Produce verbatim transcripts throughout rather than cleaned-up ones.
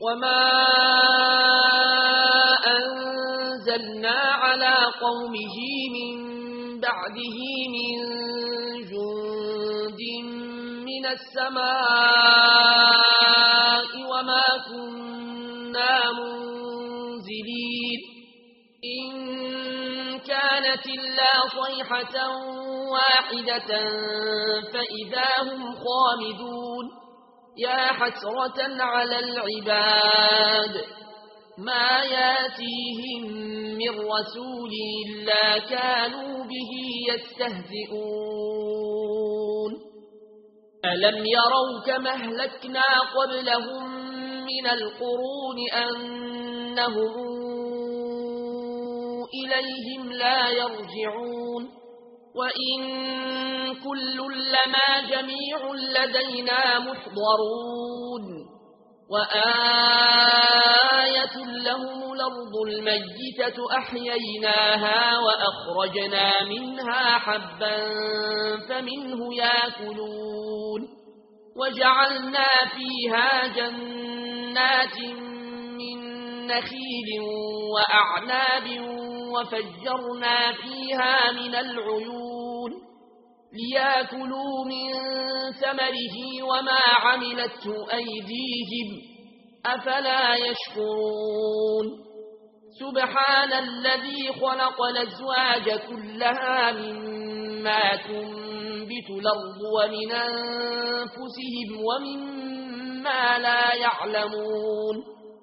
وما أنزلنا على قومه من بعده من جند من السماء وما كنا منزلين إن كانت إلا صيحة واحدة فإذا هم خامدون يا حسرة على العباد ما ياتيهم من رسول إلا كانوا به يستهزئون ألم يروا كما أهلكنا قبلهم من القرون أنهم إليهم لا يرجعون وإن كل لما جميع لدينا محضرون وآية لهم الأرض الميتة أحييناها وأخرجنا منها حبا فمنه يأكلون وجعلنا فيها جنات من نخيل وأعناب وفجرنا فيها من العيون ليأكلوا من ثمره وما عملته أيديهم أفلا يشكرون سبحان الذي خلق الأزواج كلها مما تنبت الأرض ومن أنفسهم ومما لا يعلمون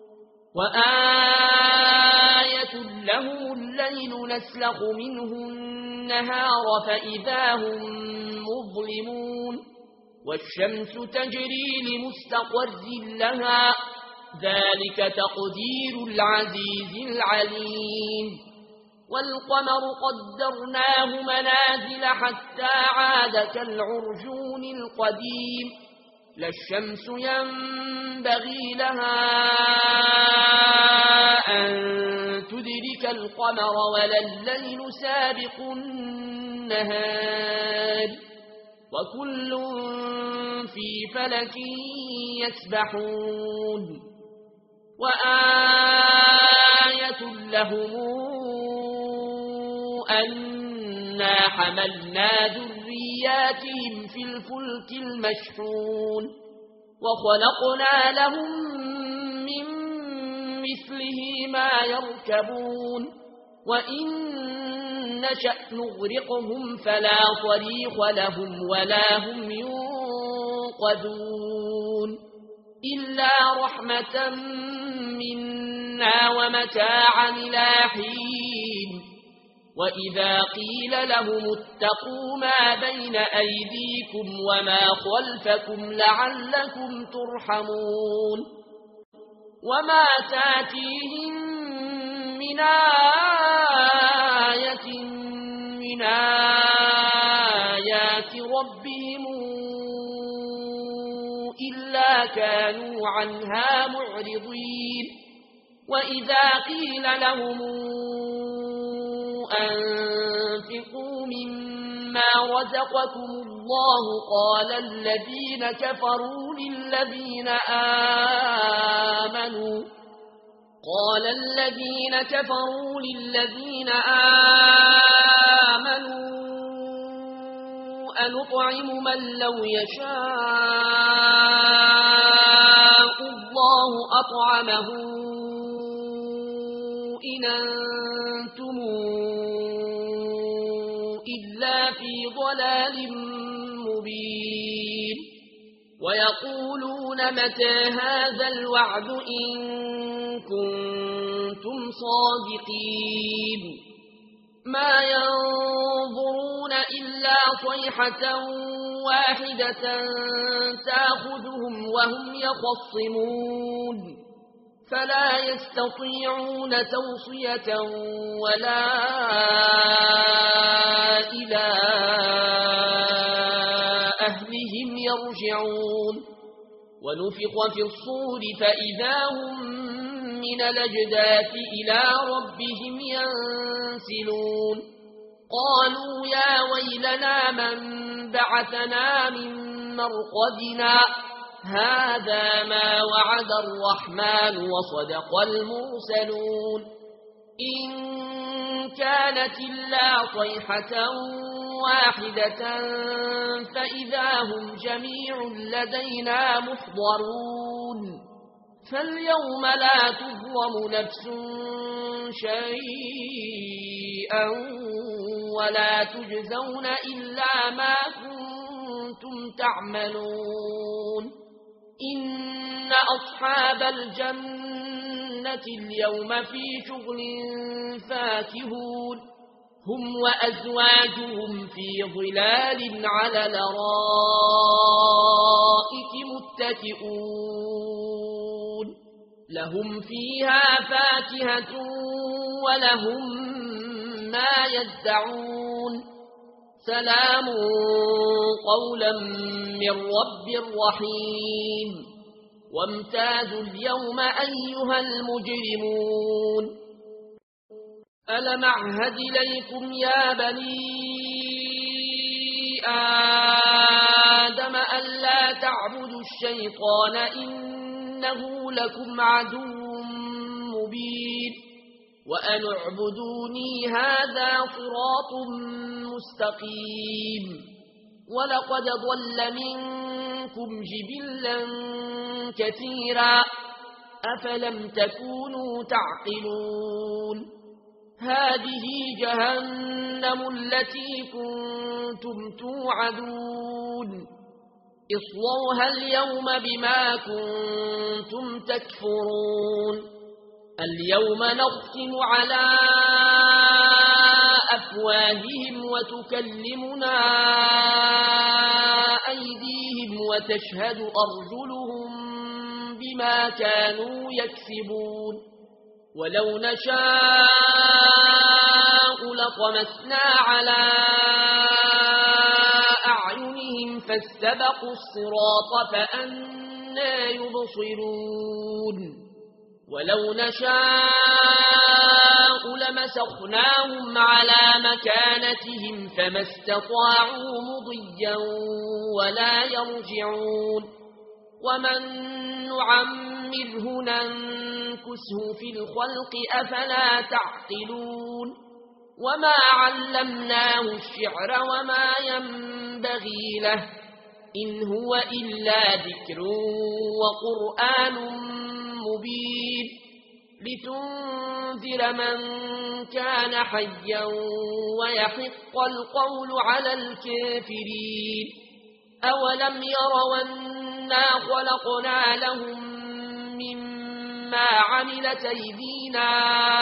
وآية لهم الليل نسلخ منه النهار فإذا هم مظلمون والشمس تجري لمستقر لها ذلك تقدير العزيز العليم والقمر قدرناه منازل حتى عاد كالعرجون القديم لا الشمس ينبغي لها أن تدرك القمر ولا الليل سابق النهار وكل في فلك يسبحون وآية لهم أنا حملنا ذرياتهم في الفلك المشحون وخلقنا لهم من مثله ما يركبون وإن نشأ نغرقهم فلا صريخ لهم ولا هم ينقذون إلا رحمة منا ومتاعا إلى حين وإذا قيل لهم اتقوا ما بين أيديكم وما خلفكم لعلكم ترحمون وما تاتيهم من آية من آيات ربهم إلا كانوا عنها معرضين وإذا قيل لهم أنفقوا مما رزقكم الله قال الذين كفروا للذين آمنوا قال الذين كفروا للذين آمنوا أنطعم من لو يشاء الله أطعمه إن أنتم إلا في ضلال مبين ويقولون متى هذا الوعد إن كنتم صادقين ما ينظرون إلا صيحة واحدة تأخذهم وهم يخصمون فلا يستطيعون توصية ولا إلى أهلهم يرجعون ونفخ في الصور فإذا هم من الأجداث إلى ربهم ينسلون قالوا يا ويلنا من بعثنا من مرقدنا هذا ما وعد الرحمن وصدق المرسلون إن كانت إلا صيحة واحدة فإذا هم جميع لدينا محضرون فاليوم لا تظلم نفس شيئا ولا تجزون إلا ما كنتم تعملون إن أصحاب الجنة اليوم في شغل فاكهون هم وأزواجهم في ظلال على الأرائك متكئون لهم فيها فاكهة ولهم ما يدعون سلام قولا من رب رحيم وامتازوا اليوم أيها المجرمون ألم أعهد إليكم يا بني آدم ألا تعبدوا الشيطان إنه لكم عدو مبين وأن اعبدوني هذا صراط مستقيم ولقد ضل منكم جبلا كثيرا أفلم تكونوا تعقلون هذه جهنم التي كنتم توعدون اصلوها اليوم بما كنتم تكفرون اليوم نختم على أفواههم وتكلمنا أيديهم وتشهد أرجلهم بما كانوا يكسبون ولو نشاء لطمسنا على أعينهم فاستبقوا الصراط فأنى يبصرون ولو نشاء لمسخناهم على مكانتهم فما استطاعوا مضيا ولا يرجعون ومن نعمره ننكسه في الخلق أفلا تعقلون وما علمناه الشعر وما ينبغي له إن هو إلا ذكر وقرآن مبين لتنذر من كان حيا ويحق القول على الكافرين أولم يروا أنا خلقنا لهم مما عملت أيدينا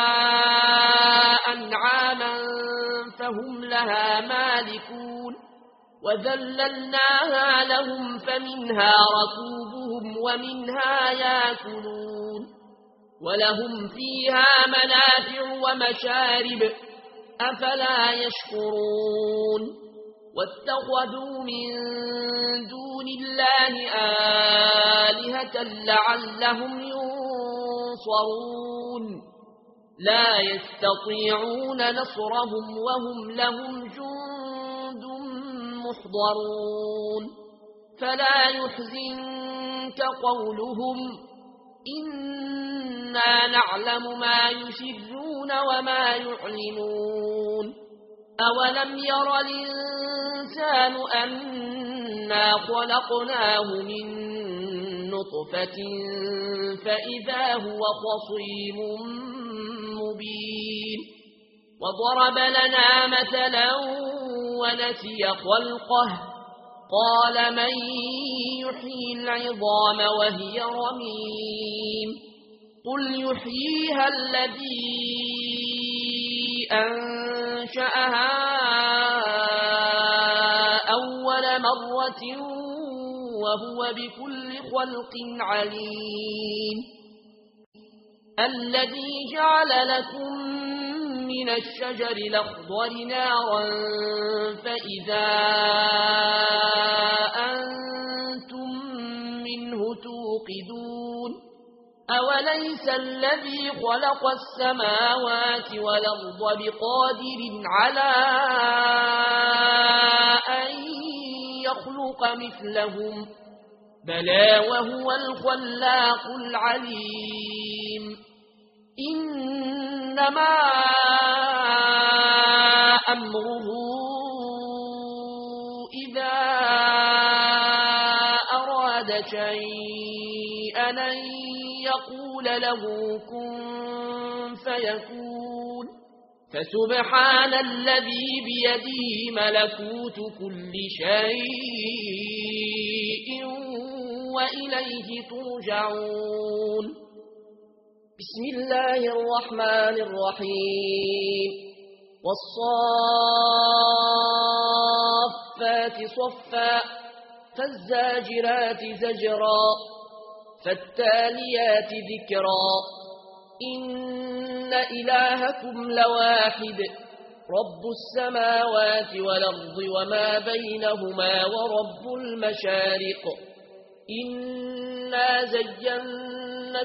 أنعاما فهم لها مالكون وذللناها لهم فمنها ركوبهم ومنها يأكلون ولهم فيها منافع ومشارب أفلا يشكرون واتخذوا من دون الله آلهة لعلهم ينصرون لا يستطيعون نصرهم وهم لهم جند محضرون فلا يحزنك قولهم إنا نعلم ما يسرون وما يعلنون أولم ير الإنسان أنا خلقناه من نطفة فإذا هو خصيم مبين وضرب لنا مثلا ونسي خلقه قال من يحيي العظام وهي رميم قل يحييها الذي أنشأها أول مرة وهو بكل خلق عليم الذي جعل لكم من الشجر الأخضر نارا فإذا أنتم منه توقدون أوليس الذي خلق السماوات والأرض بقادر على أن يخلق مثلهم بلى وهو الخلاق العليم إنما أمره إذا أراد شيئا أن يقول له كن فيكون فسبحان الذي بيده ملكوت كل شيء وإليه ترجعون بسم الله الرحمن الرحيم والصافات صفا فالزاجرات زجرا فالتاليات ذكرا إن إلهكم لواحد رب السماوات والأرض وما بينهما ورب المشارق إنا زينا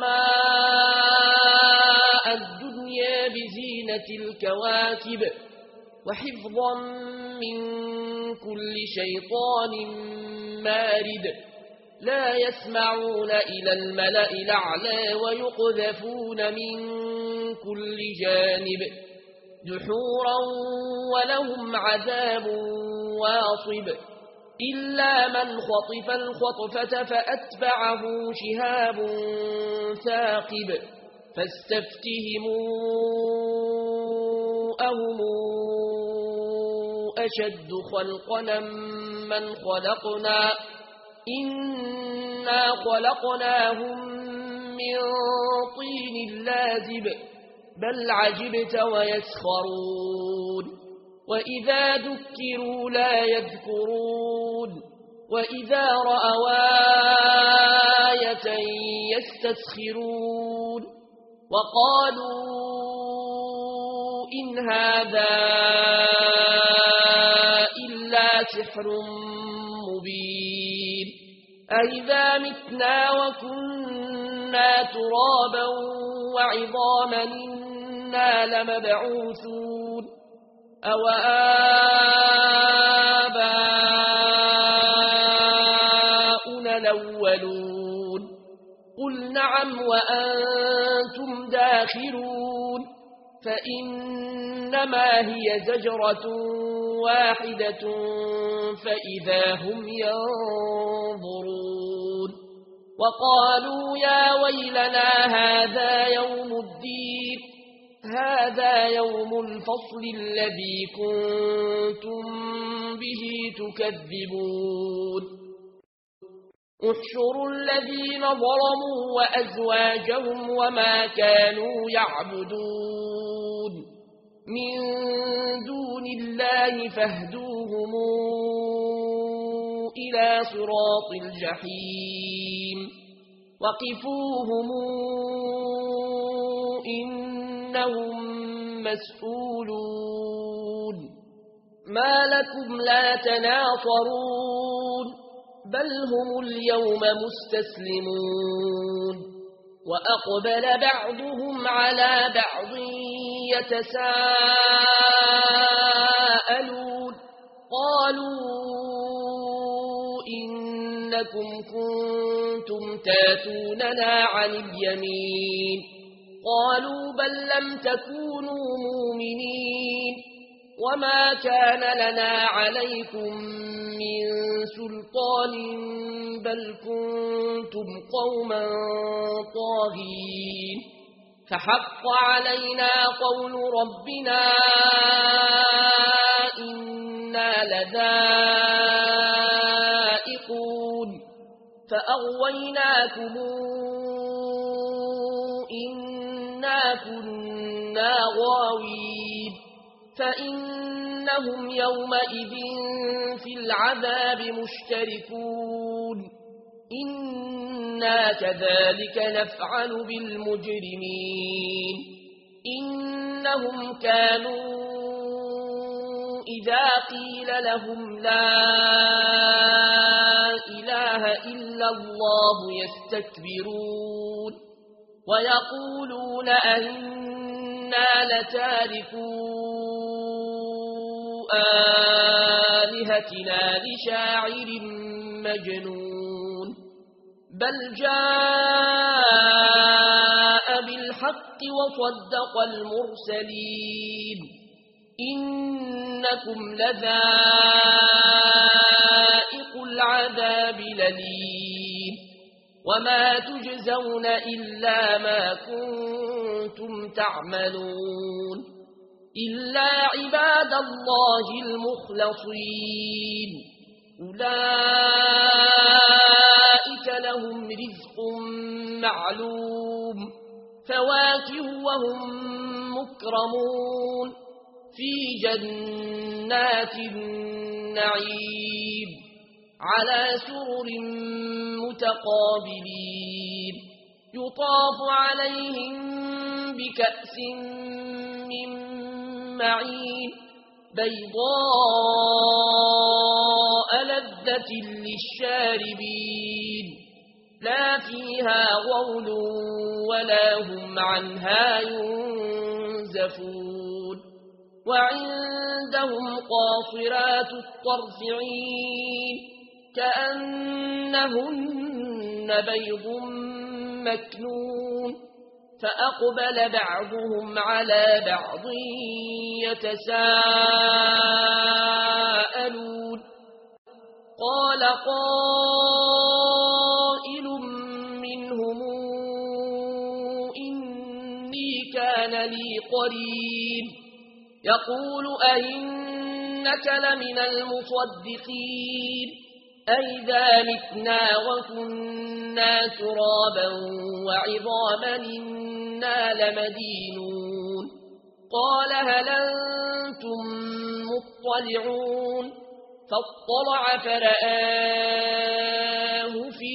السماء الدنيا بزينة الكواكب وحفظا من كل شيطان مارد لا يسمعون إلى الملأ الأعلى ويقذفون من كل جانب دحورا ولهم عذاب واصب إلا من خطف الخطفة فأتبعه شهاب ثاقب فاستفتهموا أهم أشد خلقنا من خلقنا إنا خلقناهم من طين لازب بل عجبت ويسخرون وإذا ذكروا لا يذكرون وإذا رأوا آية يستسخرون وقالوا إن هذا إلا سحر مبين أئذا متنا وكنا ترابا وعظاما إنا لمبعوثون أو آباؤنا الأولون قل نعم وأنتم داخرون فإنما هي زجرة واحدة فإذا هم ينظرون وقالوا يا ويلنا هذا يوم الدين هذا يوم الفصل الذي كنتم به تكذبون احشروا الذين ظلموا وأزواجهم وما كانوا يعبدون من دون الله فاهدوهم إلى صراط الجحيم وقفوهم إنهم مسؤولون ما لكم لا تناصرون بل هم اليوم مستسلمون وأقبل بعضهم على بعض يتساءلون قالوا إنكم كنتم تاتوننا عن اليمين قالوا بل لم تكونوا مؤمنين وما كان لنا عليكم من سلطان بل كنتم قوما طاغين فحق علينا قول ربنا إنا لذائقون فأغويناكم إنا كنا غاوين فإنهم يومئذ في العذاب مشتركون إنا كذلك نفعل بالمجرمين إنهم كانوا إذا قيل لهم لا إله إلا الله يستكبرون ويقولون أئنا لتاركوا آلهتنا لشاعر مجنون بل جاء بالحق وصدق المرسلين إنكم لذائق العذاب الأليم وما تجزون إلا ما كنتم تعملون إلا عباد الله المخلصين أولئك لهم رزق معلوم فواكه وهم مكرمون في جنات النعيم على سرر متقابلين يطاف عليهم بكأس من معين بيضاء لذة للشاربين لا فيها غول ولا هم عنها ينزفون وعندهم قاصرات الطرف عين كأنهن بيض مكنون فأقبل بعضهم على بعض يتساءلون قال قائل منهم إني كان لي قرين يقول أئنك لمن المصدقين أئذا متنا وكنا ترابا وعظاما إنا لمدينون قال هل أنتم مطلعون فاطلع فرآه في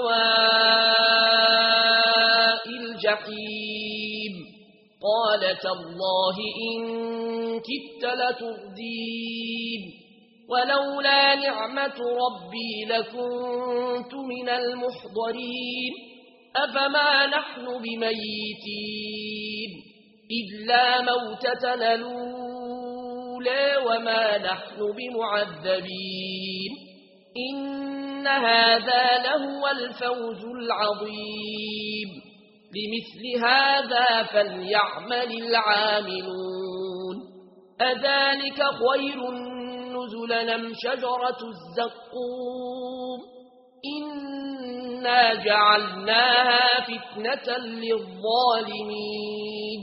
سواء الجحيم قال تالله إن كدت لتردين ولولا نعمة ربي لكنت من المحضرين أفما نحن بميتين إلا موتتنا الأولى وما نحن بمعذبين إن هذا لهو الفوز العظيم لمثل هذا فليعمل العاملون أذلك خير نزلا أم شجرة الزقوم إنا جعلناها فتنة للظالمين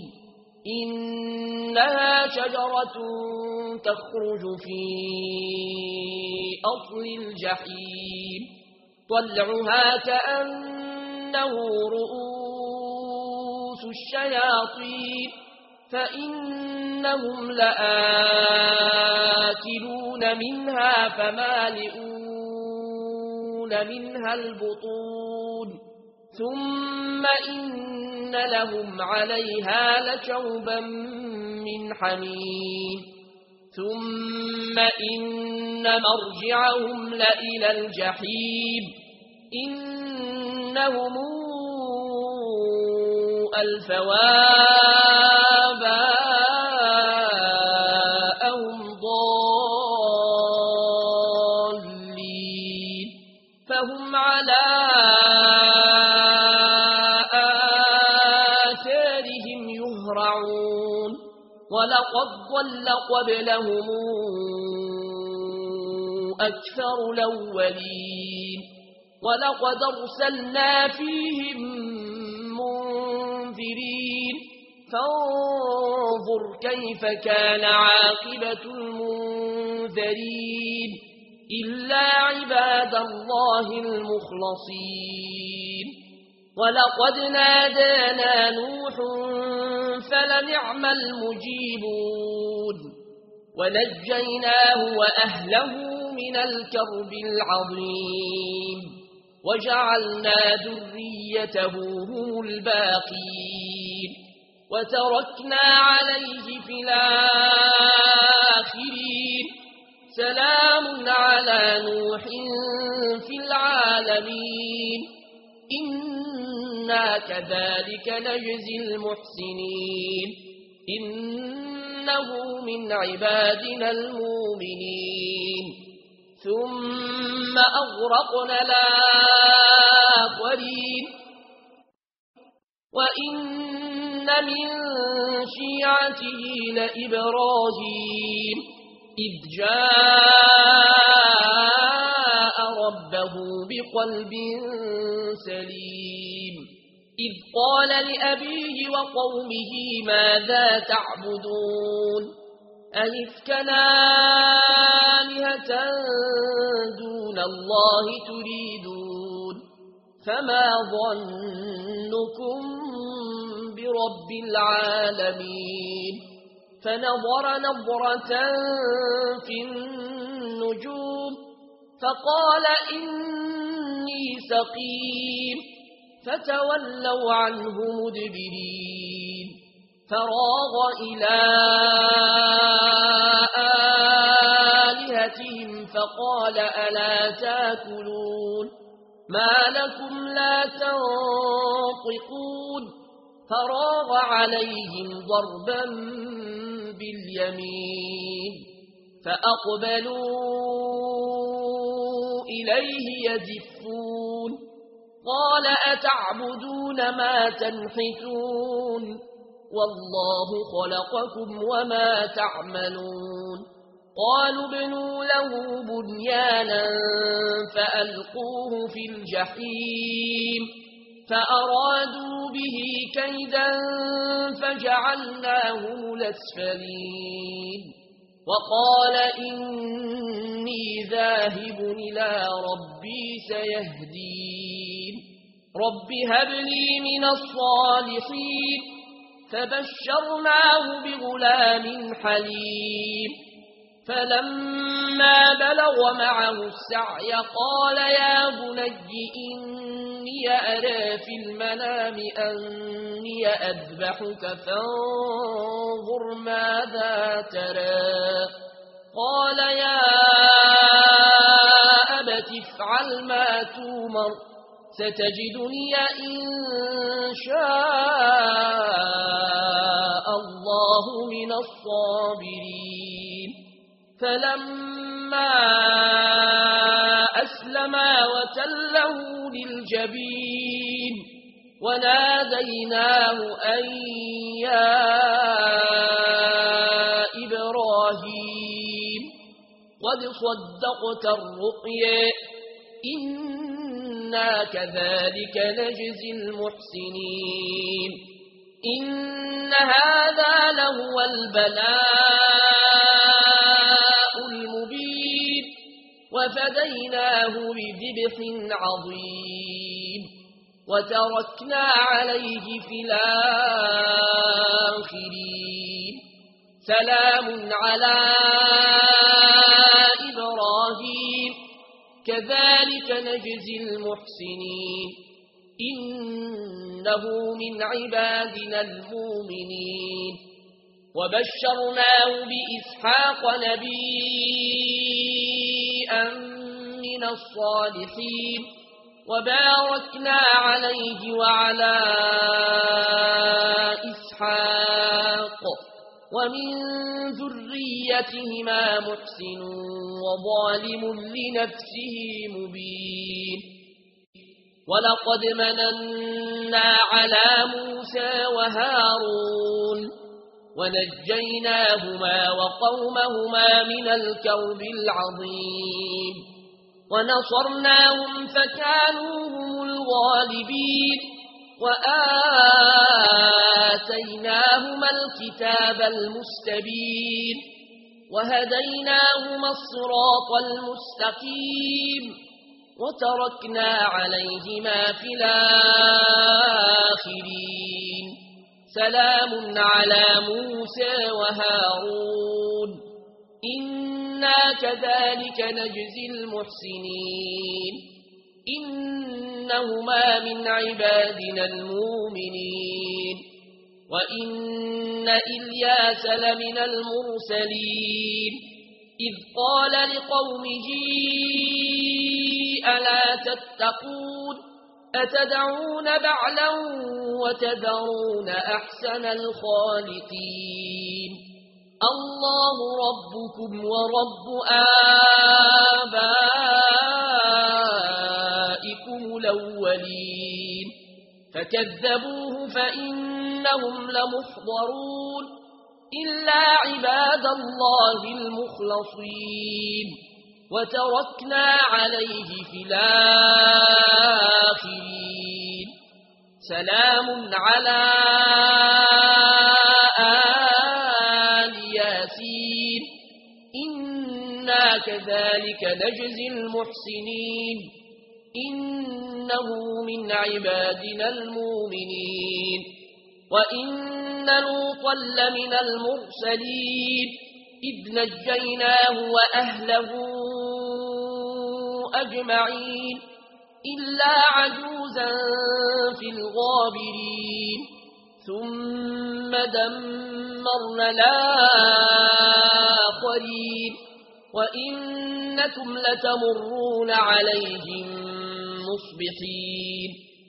إنها شجرة تخرج في أصل الجحيم طلعها كأنه رؤوس الشياطين فإنهم لآكلون منها فمالئون منها البطون ثم إن لهم عليها لشوبا من حميم ثم إن مرجعهم لإلى الجحيم إنهم ألفوا آباءهم ضالين فهم على آثارهم يهرعون ولقد ضل قبلهم أكثر الأولين ولقد أرسلنا فيهم منذرين فانظر كيف كان عاقبة المنذرين إلا عباد الله المخلصين ولقد نادانا نوح فلنعم المجيبون ونجيناه وأهله من الكرب العظيم وجعلنا ذريته هم الباقين وتركنا عليه في الآخرين سلام على نوح في العالمين إنا كذلك نجزي المحسنين إنه من عبادنا المؤمنين ثم أغرقنا الآخرين وإن من شيعته لإبراهيم إذ جاء ربه بقلب سليم إذ قال لأبيه وقومه ماذا تعبدون أئفكا آلهة دون الله تريدون فما ظنكم برب العالمين فنظر نظرة في النجوم فقال إني سقيم فتولوا عنه مدبرين فراغ إلى آلهتهم فقال ألا تاكلون ما لكم لا تنطقون فراغ عليهم ضربا باليمين فأقبلوا إليه يزفون قال أتعبدون ما تنحتون والله خلقكم وما تعملون قالوا ابنوا له بنيانا فألقوه في الجحيم فأرادوا به كيدا فجعلناهم الأسفلين وقال إني ذاهب إلى ربي سيهدين رب هب لي من الصالحين فبشرناه بغلام حليم فلما بلغ معه السعي قال يا بني إني أرى في المنام أني أذبحك فانظر ماذا ترى قال يا أبت افعل ما تومر ستجدني إن شاء الله من الصابرين فلما أسلما وتله للجبين وناديناه أن يا إبراهيم قد صدقت الرؤيا إنا كذلك نجزي المحسنين إن هذا لهو البلاء المبين وفديناه بذبح عظيم وتركنا عليه في الآخرين سلام على إبراهيم كذلك نجزي المحسنين إنه من عبادنا المؤمنين وبشرناه بإسحاق نبيا من الصالحين وباركنا عليه وعلى إسحاق ومن ذريتهما محسن وظالم لنفسه مبين ولقد مننا على موسى وهارون ونجيناهما وقومهما من الكرب العظيم ونصرناهم فكانوا هم الغالبين وآتيناهما الكتاب المستبين وهديناهما الصراط المستقيم وتركنا عليهما في الآخرين سلام على موسى وهارون إنا كذلك نجزي المحسنين إنهما من عبادنا المؤمنين وإن إلياس لمن المرسلين إذ قال لقومه ألا تتقون أتدعون بعلا وتذرون أحسن الخالقين الله ربكم ورب آبائكم الأولين فكذبوه فإنهم لمحضرون إلا عباد الله المخلصين وتركنا عليه في الآخرين سلام على آل ياسين إنا كذلك نجزي المحسنين إنه من عبادنا المؤمنين وإن لوطا لمن المرسلين إذ نجيناه وأهله أجمعين إلا عجوزا في الغابرين ثم دمرنا الآخرين وإنكم لتمرون عليهم مصبحين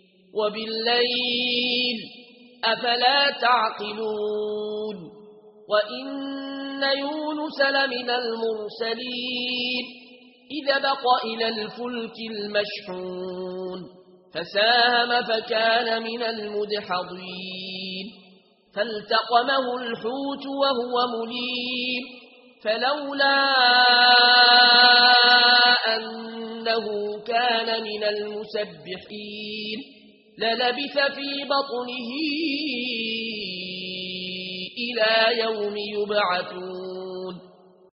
وبالليل أفلا تعقلون وإن يونس لمن المرسلين إذا بق إلى الفلك المشحون فساهم فكان من المدحضين فالتقمه الحوت وهو مليم فلولا أنه كان من المسبحين للبث في بطنه إلى يوم يبعثون